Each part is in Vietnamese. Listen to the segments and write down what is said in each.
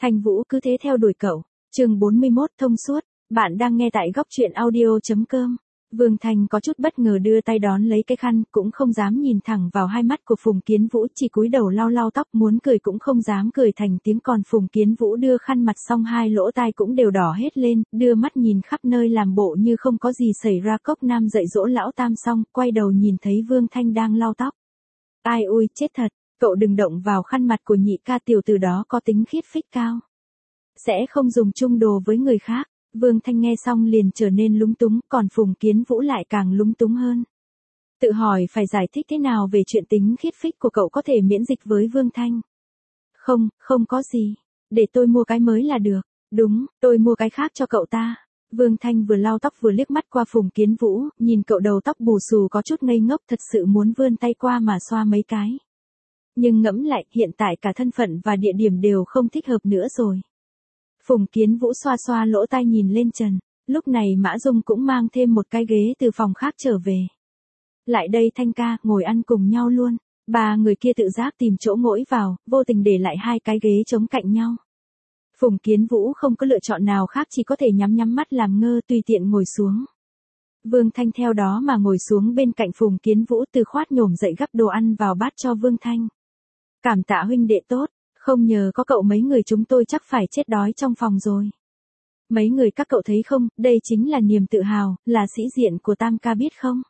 Thanh Vũ cứ thế theo đuổi cậu. Chương 41 thông suốt, bạn đang nghe tại góc truyện audio.com. Vương Thanh có chút bất ngờ đưa tay đón lấy cái khăn, cũng không dám nhìn thẳng vào hai mắt của Phùng Kiến Vũ, chỉ cúi đầu lau lau tóc, muốn cười cũng không dám cười thành tiếng, còn Phùng Kiến Vũ đưa khăn mặt xong hai lỗ tai cũng đều đỏ hết lên, đưa mắt nhìn khắp nơi làm bộ như không có gì xảy ra. Cốc Nam dạy dỗ lão Tam xong, quay đầu nhìn thấy Vương Thanh đang lau tóc. Ai ui, chết thật, cậu đừng động vào khăn mặt của nhị ca, tiểu tử đó có tính khiết phích cao. Sẽ không dùng chung đồ với người khác. Vương Thanh nghe xong liền trở nên lúng túng, còn Phùng Kiến Vũ lại càng lúng túng hơn. Tự hỏi phải giải thích thế nào về chuyện tính khiết phích của cậu có thể miễn dịch với Vương Thanh. Không có gì. Để tôi mua cái mới là được. Đúng, tôi mua cái khác cho cậu ta. Vương Thanh vừa lau tóc vừa liếc mắt qua Phùng Kiến Vũ, nhìn cậu đầu tóc bù xù có chút ngây ngốc, thật sự muốn vươn tay qua mà xoa mấy cái. Nhưng ngẫm lại, hiện tại cả thân phận và địa điểm đều không thích hợp nữa rồi. Phùng Kiến Vũ xoa xoa lỗ tai nhìn lên trần. Lúc này Mã Dung cũng mang thêm một cái ghế từ phòng khác trở về. Lại đây Thanh ca, ngồi ăn cùng nhau luôn. Ba người kia tự giác tìm chỗ ngồi vào, vô tình để lại hai cái ghế chống cạnh nhau. Phùng Kiến Vũ không có lựa chọn nào khác, chỉ có thể nhắm mắt làm ngơ, tùy tiện ngồi xuống. Vương Thanh theo đó mà ngồi xuống bên cạnh Phùng Kiến Vũ, từ khoát nhổm dậy gắp đồ ăn vào bát cho Vương Thanh. Cảm tạ huynh đệ tốt. Không nhờ có cậu mấy người chúng tôi chắc phải chết đói trong phòng rồi. Mấy người các cậu thấy không, đây chính là niềm tự hào, là sĩ diện của Tam ca biết không?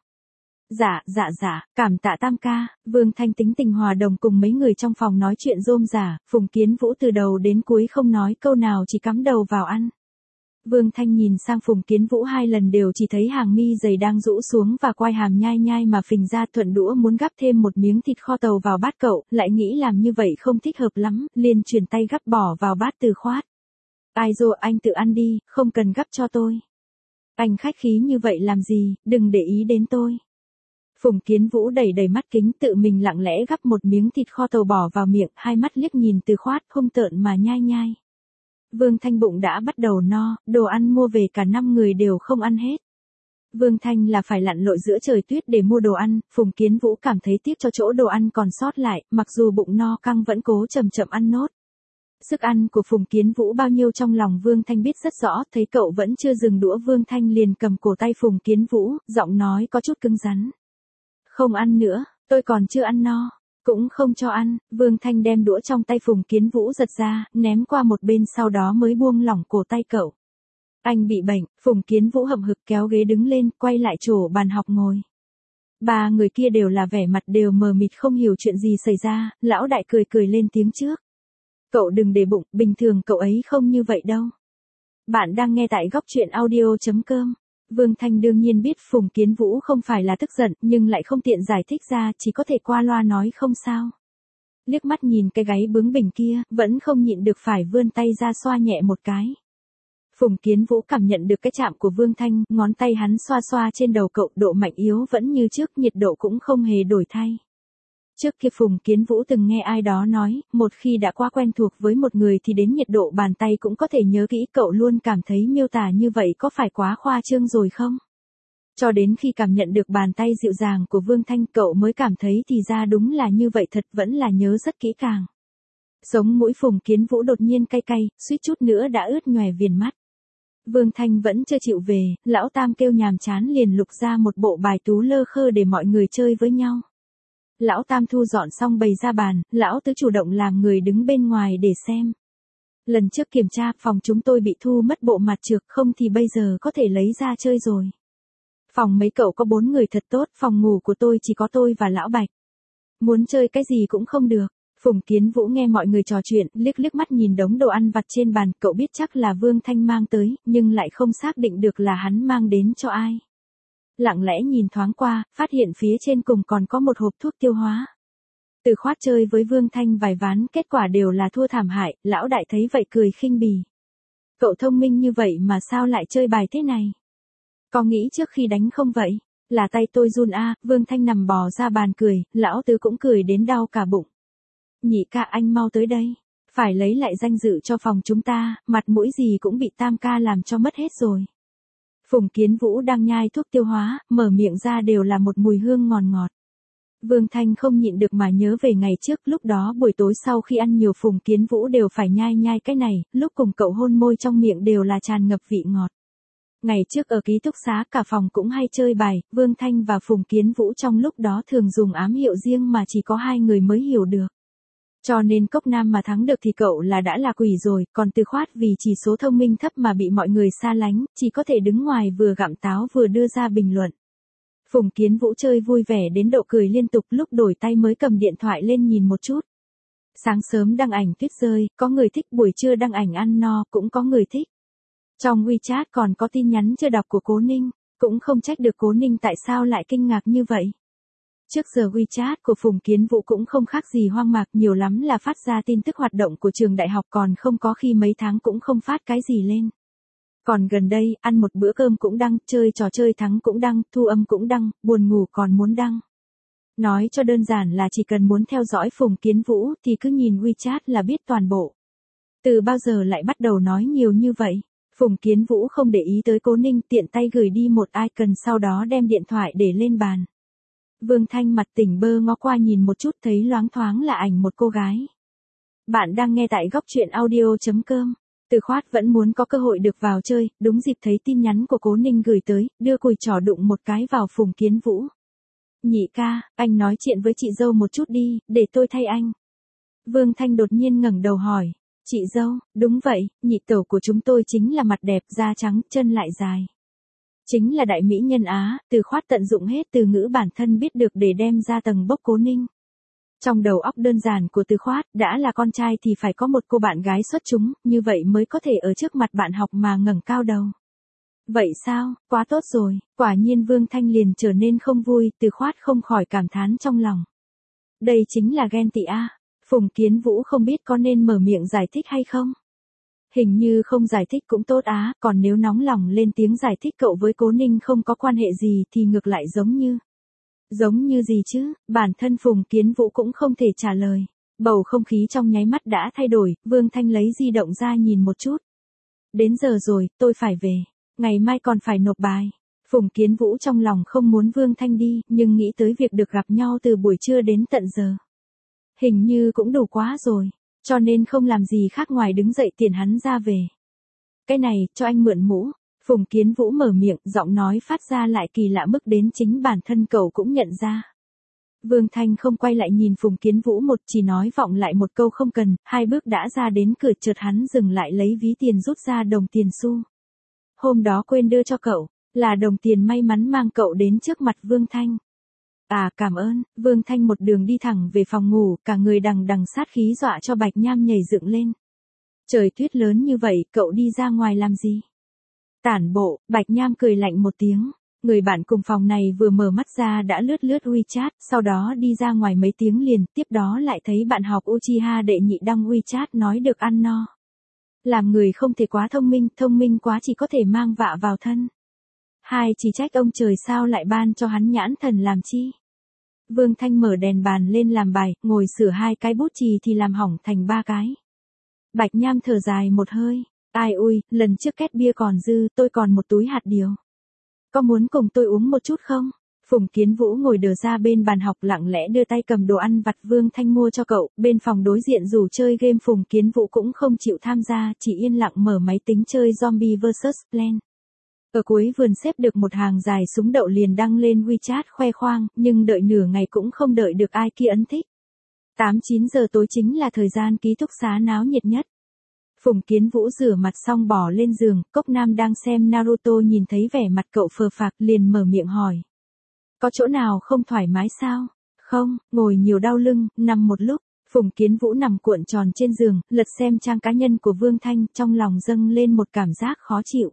Dạ, cảm tạ Tam ca. Vương Thanh tính tình hòa đồng cùng mấy người trong phòng nói chuyện rôm rả, Phùng Kiến Vũ từ đầu đến cuối không nói câu nào, chỉ cắm đầu vào ăn. Vương Thanh nhìn sang Phùng Kiến Vũ hai lần đều chỉ thấy hàng mi dày đang rũ xuống và quai hàm nhai nhai mà phình ra, thuận đũa muốn gắp thêm một miếng thịt kho tàu vào bát cậu, lại nghĩ làm như vậy không thích hợp lắm, liền chuyển tay gắp bỏ vào bát Từ Khoát. Ai dô, anh tự ăn đi, không cần gắp cho tôi. Anh khách khí như vậy làm gì, đừng để ý đến tôi. Phùng Kiến Vũ đẩy mắt kính, tự mình lặng lẽ gắp một miếng thịt kho tàu bỏ vào miệng, hai mắt liếc nhìn Từ Khoát, hung tợn mà nhai nhai. Vương Thanh bụng đã bắt đầu no, đồ ăn mua về cả 5 người đều không ăn hết. Vương Thanh là phải lặn lội giữa trời tuyết để mua đồ ăn, Phùng Kiến Vũ cảm thấy tiếc cho chỗ đồ ăn còn sót lại, mặc dù bụng no căng vẫn cố chậm ăn nốt. Sức ăn của Phùng Kiến Vũ bao nhiêu trong lòng Vương Thanh biết rất rõ, thấy cậu vẫn chưa dừng đũa, Vương Thanh liền cầm cổ tay Phùng Kiến Vũ, giọng nói có chút cứng rắn. Không ăn nữa, tôi còn chưa ăn no. Cũng không cho ăn. Vương Thanh đem đũa trong tay Phùng Kiến Vũ giật ra, ném qua một bên, sau đó mới buông lỏng cổ tay cậu. Anh bị bệnh. Phùng Kiến Vũ hậm hực kéo ghế đứng lên, quay lại chỗ bàn học ngồi. Ba người kia đều là vẻ mặt đều mờ mịt, không hiểu chuyện gì xảy ra. Lão đại cười lên tiếng trước. Cậu đừng để bụng, bình thường cậu ấy không như vậy đâu. Bạn đang nghe tại góc truyện audio.com. Vương Thanh đương nhiên biết Phùng Kiến Vũ không phải là tức giận, nhưng lại không tiện giải thích ra, chỉ có thể qua loa nói không sao. Liếc mắt nhìn cái gáy bướng bỉnh kia, vẫn không nhịn được phải vươn tay ra xoa nhẹ một cái. Phùng Kiến Vũ cảm nhận được cái chạm của Vương Thanh, ngón tay hắn xoa trên đầu cậu, độ mạnh yếu vẫn như trước, nhiệt độ cũng không hề đổi thay. Trước kia Phùng Kiến Vũ từng nghe ai đó nói, một khi đã quá quen thuộc với một người thì đến nhiệt độ bàn tay cũng có thể nhớ kỹ, cậu luôn cảm thấy miêu tả như vậy có phải quá khoa trương rồi không? Cho đến khi cảm nhận được bàn tay dịu dàng của Vương Thanh, cậu mới cảm thấy thì ra đúng là như vậy thật, vẫn là nhớ rất kỹ càng. Sống mũi Phùng Kiến Vũ đột nhiên cay, suýt chút nữa đã ướt nhòe viền mắt. Vương Thanh vẫn chưa chịu về, lão Tam kêu nhàm chán liền lục ra một bộ bài tú lơ khơ để mọi người chơi với nhau. Lão Tam thu dọn xong bày ra bàn, lão Tứ chủ động làm người đứng bên ngoài để xem. Lần trước kiểm tra, phòng chúng tôi bị thu mất bộ mặt trược, không thì bây giờ có thể lấy ra chơi rồi. Phòng mấy cậu có 4 người thật tốt, phòng ngủ của tôi chỉ có tôi và lão Bạch. Muốn chơi cái gì cũng không được. Phùng Kiến Vũ nghe mọi người trò chuyện, liếc mắt nhìn đống đồ ăn vặt trên bàn, cậu biết chắc là Vương Thanh mang tới, nhưng lại không xác định được là hắn mang đến cho ai. Lặng lẽ nhìn thoáng qua, phát hiện phía trên cùng còn có một hộp thuốc tiêu hóa. Từ Khoát chơi với Vương Thanh vài ván, kết quả đều là thua thảm hại, lão đại thấy vậy cười khinh bỉ. Cậu thông minh như vậy mà sao lại chơi bài thế này? Có nghĩ trước khi đánh không vậy? Là tay tôi run a. Vương Thanh nằm bò ra bàn cười, lão Tứ cũng cười đến đau cả bụng. Nhị ca, anh mau tới đây. Phải lấy lại danh dự cho phòng chúng ta, mặt mũi gì cũng bị Tam ca làm cho mất hết rồi. Phùng Kiến Vũ đang nhai thuốc tiêu hóa, mở miệng ra đều là một mùi hương ngọt ngọt. Vương Thanh không nhịn được mà nhớ về ngày trước, lúc đó buổi tối sau khi ăn nhiều Phùng Kiến Vũ đều phải nhai nhai cái này, lúc cùng cậu hôn môi trong miệng đều là tràn ngập vị ngọt. Ngày trước ở ký túc xá cả phòng cũng hay chơi bài, Vương Thanh và Phùng Kiến Vũ trong lúc đó thường dùng ám hiệu riêng mà chỉ có hai người mới hiểu được. Cho nên Cốc Nam mà thắng được thì cậu là đã là quỷ rồi, còn Từ Khoát vì chỉ số thông minh thấp mà bị mọi người xa lánh, chỉ có thể đứng ngoài vừa gặm táo vừa đưa ra bình luận. Phùng Kiến Vũ chơi vui vẻ đến độ cười liên tục, lúc đổi tay mới cầm điện thoại lên nhìn một chút. Sáng sớm đăng ảnh tuyết rơi, có người thích, buổi trưa đăng ảnh ăn no, cũng có người thích. Trong WeChat còn có tin nhắn chưa đọc của Cố Ninh, cũng không trách được Cố Ninh tại sao lại kinh ngạc như vậy. Trước giờ WeChat của Phùng Kiến Vũ cũng không khác gì hoang mạc, nhiều lắm là phát ra tin tức hoạt động của trường đại học, còn không có khi mấy tháng cũng không phát cái gì lên. Còn gần đây, ăn một bữa cơm cũng đăng, chơi trò chơi thắng cũng đăng, thu âm cũng đăng, buồn ngủ còn muốn đăng. Nói cho đơn giản là chỉ cần muốn theo dõi Phùng Kiến Vũ thì cứ nhìn WeChat là biết toàn bộ. Từ bao giờ lại bắt đầu nói nhiều như vậy? Phùng Kiến Vũ không để ý tới Cố Ninh, tiện tay gửi đi một icon, sau đó đem điện thoại để lên bàn. Vương Thanh mặt tỉnh bơ ngó qua nhìn một chút, thấy loáng thoáng là ảnh một cô gái. Bạn đang nghe tại góc truyện audio.com. Từ Khoát vẫn muốn có cơ hội được vào chơi, đúng dịp thấy tin nhắn của Cố Ninh gửi tới, đưa cùi trỏ đụng một cái vào Phùng Kiến Vũ. Nhị ca, anh nói chuyện với chị dâu một chút đi, để tôi thay anh. Vương Thanh đột nhiên ngẩng đầu hỏi. Chị dâu, đúng vậy, nhị tẩu của chúng tôi chính là mặt đẹp, da trắng, chân lại dài. Chính là đại mỹ nhân Á. Từ Khoát tận dụng hết từ ngữ bản thân biết được để đem ra tầng bốc Cố Ninh. Trong đầu óc đơn giản của Từ Khoát, đã là con trai thì phải có một cô bạn gái xuất chúng, như vậy mới có thể ở trước mặt bạn học mà ngẩng cao đầu. Vậy sao, quá tốt rồi, quả nhiên Vương Thanh liền trở nên không vui, Từ Khoát không khỏi cảm thán trong lòng. Đây chính là ghen tị a. Phùng Kiến Vũ không biết có nên mở miệng giải thích hay không. Hình như không giải thích cũng tốt á, còn nếu nóng lòng lên tiếng giải thích cậu với Cố Ninh không có quan hệ gì thì ngược lại giống như gì chứ, bản thân Phùng Kiến Vũ cũng không thể trả lời. Bầu không khí trong nháy mắt đã thay đổi, Vương Thanh lấy di động ra nhìn một chút. Đến giờ rồi, tôi phải về, ngày mai còn phải nộp bài. Phùng Kiến Vũ trong lòng không muốn Vương Thanh đi, nhưng nghĩ tới việc được gặp nhau từ buổi trưa đến tận giờ. Hình như cũng đủ quá rồi, cho nên không làm gì khác ngoài đứng dậy tiền hắn ra về. Cái này, cho anh mượn mũ. Phùng Kiến Vũ mở miệng, giọng nói phát ra lại kỳ lạ mức đến chính bản thân cậu cũng nhận ra. Vương Thanh không quay lại nhìn Phùng Kiến Vũ chỉ nói vọng lại một câu không cần, hai bước đã ra đến cửa, chợt hắn dừng lại lấy ví tiền rút ra đồng tiền xu. Hôm đó quên đưa cho cậu, là đồng tiền may mắn mang cậu đến trước mặt Vương Thanh. À, cảm ơn. Vương Thanh một đường đi thẳng về phòng ngủ, cả người đằng đằng sát khí dọa cho Bạch Nham nhảy dựng lên. Trời tuyết lớn như vậy, cậu đi ra ngoài làm gì? Tản bộ. Bạch Nham cười lạnh một tiếng. Người bạn cùng phòng này vừa mở mắt ra đã lướt WeChat, sau đó đi ra ngoài mấy tiếng liền, tiếp đó lại thấy bạn học Uchiha đệ nhị đăng WeChat nói được ăn no. Làm người không thể quá thông minh quá chỉ có thể mang vạ vào thân. Hai chỉ trách ông trời sao lại ban cho hắn nhãn thần làm chi. Vương Thanh mở đèn bàn lên làm bài, ngồi sửa hai cái bút chì thì làm hỏng thành ba cái. Bạch Nham thở dài một hơi. Ai ui, lần trước két bia còn dư, tôi còn một túi hạt điều. Có muốn cùng tôi uống một chút không? Phùng Kiến Vũ ngồi đờ ra bên bàn học lặng lẽ đưa tay cầm đồ ăn vặt Vương Thanh mua cho cậu, bên phòng đối diện rủ chơi game Phùng Kiến Vũ cũng không chịu tham gia, chỉ yên lặng mở máy tính chơi Zombie vs Plan. Ở cuối vườn xếp được một hàng dài súng đậu liền đăng lên WeChat khoe khoang, nhưng đợi nửa ngày cũng không đợi được ai kia ấn thích. 8-9 giờ tối chính là thời gian ký túc xá náo nhiệt nhất. Phùng Kiến Vũ rửa mặt xong bỏ lên giường, Cốc Nam đang xem Naruto nhìn thấy vẻ mặt cậu phờ phạc liền mở miệng hỏi. Có chỗ nào không thoải mái sao? Không, ngồi nhiều đau lưng, nằm một lúc. Phùng Kiến Vũ nằm cuộn tròn trên giường, lật xem trang cá nhân của Vương Thanh, trong lòng dâng lên một cảm giác khó chịu.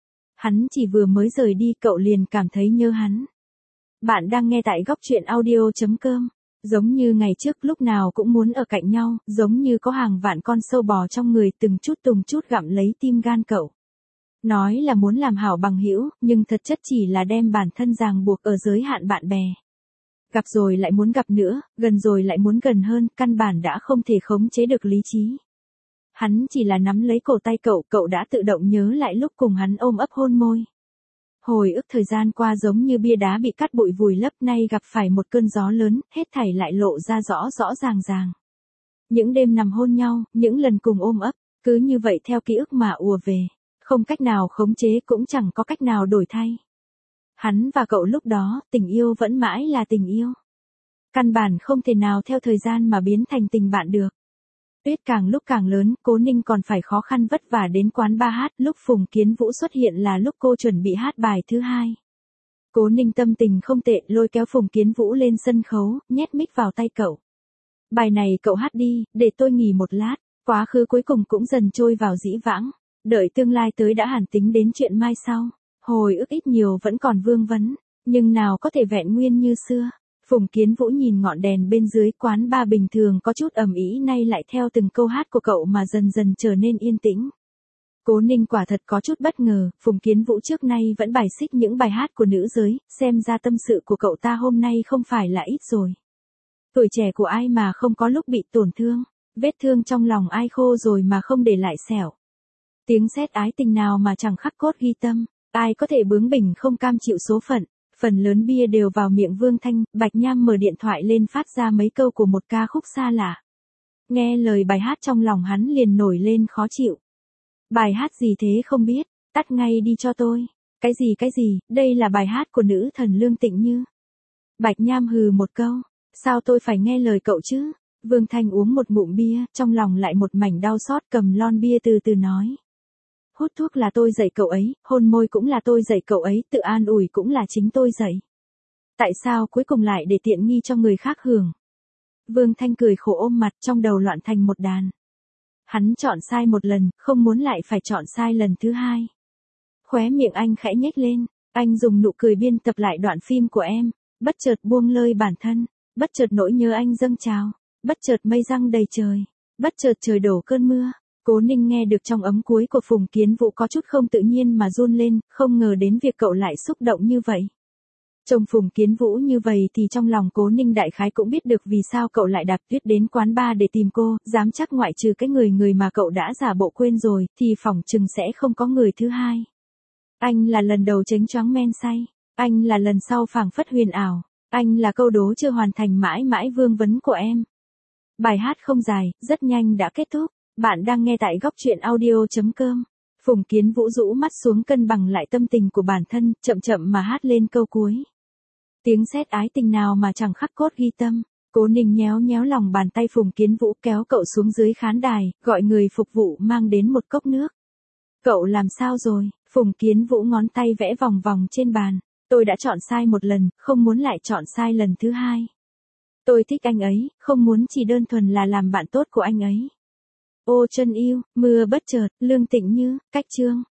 Hắn chỉ vừa mới rời đi cậu liền cảm thấy nhớ hắn. Bạn đang nghe tại góc truyện audio.com. Giống như ngày trước lúc nào cũng muốn ở cạnh nhau, giống như có hàng vạn con sâu bò trong người từng chút gặm lấy tim gan cậu. Nói là muốn làm hảo bằng hữu, nhưng thật chất chỉ là đem bản thân ràng buộc ở giới hạn bạn bè. Gặp rồi lại muốn gặp nữa, gần rồi lại muốn gần hơn, căn bản đã không thể khống chế được lý trí. Hắn chỉ là nắm lấy cổ tay cậu đã tự động nhớ lại lúc cùng hắn ôm ấp hôn môi. Hồi ức thời gian qua giống như bia đá bị cát bụi vùi lấp, nay gặp phải một cơn gió lớn, hết thảy lại lộ ra rõ rõ ràng ràng. Những đêm nằm hôn nhau, những lần cùng ôm ấp, cứ như vậy theo ký ức mà ùa về, không cách nào khống chế cũng chẳng có cách nào đổi thay. Hắn và cậu lúc đó, tình yêu vẫn mãi là tình yêu. Căn bản không thể nào theo thời gian mà biến thành tình bạn được. Tuyết càng lúc càng lớn, Cố Ninh còn phải khó khăn vất vả đến quán bar hát, lúc Phùng Kiến Vũ xuất hiện là lúc cô chuẩn bị hát bài thứ hai. Cố Ninh tâm tình không tệ, lôi kéo Phùng Kiến Vũ lên sân khấu, nhét mic vào tay cậu. Bài này cậu hát đi, để tôi nghỉ một lát. Quá khứ cuối cùng cũng dần trôi vào dĩ vãng. Đợi tương lai tới đã hẳn tính đến chuyện mai sau. Hồi ức ít nhiều vẫn còn vương vấn, nhưng nào có thể vẹn nguyên như xưa. Phùng Kiến Vũ nhìn ngọn đèn bên dưới quán bar bình thường có chút ầm ĩ nay lại theo từng câu hát của cậu mà dần dần trở nên yên tĩnh. Cố Ninh quả thật có chút bất ngờ, Phùng Kiến Vũ trước nay vẫn bài xích những bài hát của nữ giới, xem ra tâm sự của cậu ta hôm nay không phải là ít rồi. Tuổi trẻ của ai mà không có lúc bị tổn thương, vết thương trong lòng ai khô rồi mà không để lại sẹo. Tiếng sét ái tình nào mà chẳng khắc cốt ghi tâm, ai có thể bướng bỉnh không cam chịu số phận. Phần lớn bia đều vào miệng Vương Thanh, Bạch Nham mở điện thoại lên phát ra mấy câu của một ca khúc xa lạ. Nghe lời bài hát trong lòng hắn liền nổi lên khó chịu. Bài hát gì thế không biết, tắt ngay đi cho tôi. Cái gì, đây là bài hát của nữ thần Lương Tịnh Như. Bạch Nham hừ một câu, sao tôi phải nghe lời cậu chứ? Vương Thanh uống một ngụm bia, trong lòng lại một mảnh đau xót, cầm lon bia từ từ nói. Hút thuốc là tôi dạy cậu ấy, hôn môi cũng là tôi dạy cậu ấy, tự an ủi cũng là chính tôi dạy. Tại sao cuối cùng lại để tiện nghi cho người khác hưởng? Vương Thanh cười khổ ôm mặt, trong đầu loạn thành một đàn. Hắn chọn sai một lần, không muốn lại phải chọn sai lần thứ hai. Khóe miệng anh khẽ nhếch lên, anh dùng nụ cười biên tập lại đoạn phim của em, bất chợt buông lơi bản thân, bất chợt nỗi nhớ anh dâng trào, bất chợt mây giăng đầy trời, bất chợt trời đổ cơn mưa. Cố Ninh nghe được trong ấm cuối của Phùng Kiến Vũ có chút không tự nhiên mà run lên, không ngờ đến việc cậu lại xúc động như vậy. Trông Phùng Kiến Vũ như vậy thì trong lòng Cố Ninh đại khái cũng biết được vì sao cậu lại đạp tuyết đến quán bar để tìm cô, dám chắc ngoại trừ cái người mà cậu đã giả bộ quên rồi, thì phỏng chừng sẽ không có người thứ hai. Anh là lần đầu chánh choáng men say, anh là lần sau phảng phất huyền ảo, anh là câu đố chưa hoàn thành mãi mãi vương vấn của em. Bài hát không dài, rất nhanh đã kết thúc. Bạn đang nghe tại góc truyện audio.com. Phùng Kiến Vũ rũ mắt xuống cân bằng lại tâm tình của bản thân, chậm chậm mà hát lên câu cuối. Tiếng sét ái tình nào mà chẳng khắc cốt ghi tâm. Cố Ninh nhéo nhéo lòng bàn tay Phùng Kiến Vũ, kéo cậu xuống dưới khán đài, gọi người phục vụ mang đến một cốc nước. Cậu làm sao rồi? Phùng Kiến Vũ ngón tay vẽ vòng vòng trên bàn. Tôi đã chọn sai một lần, không muốn lại chọn sai lần thứ hai. Tôi thích anh ấy, không muốn chỉ đơn thuần là làm bạn tốt của anh ấy. Ô chân yêu, mưa bất chợt, Lương Tịnh Như, cách chương.